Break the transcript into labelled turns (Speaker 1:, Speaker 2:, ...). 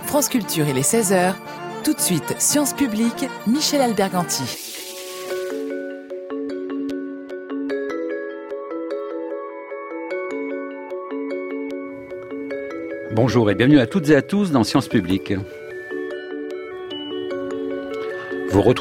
Speaker 1: France Culture et les 16h. Tout de suite, Sciences Publiques, Michel Alberganti.
Speaker 2: Bonjour et bienvenue à toutes et à tous dans Sciences Publiques. Vous retrouvez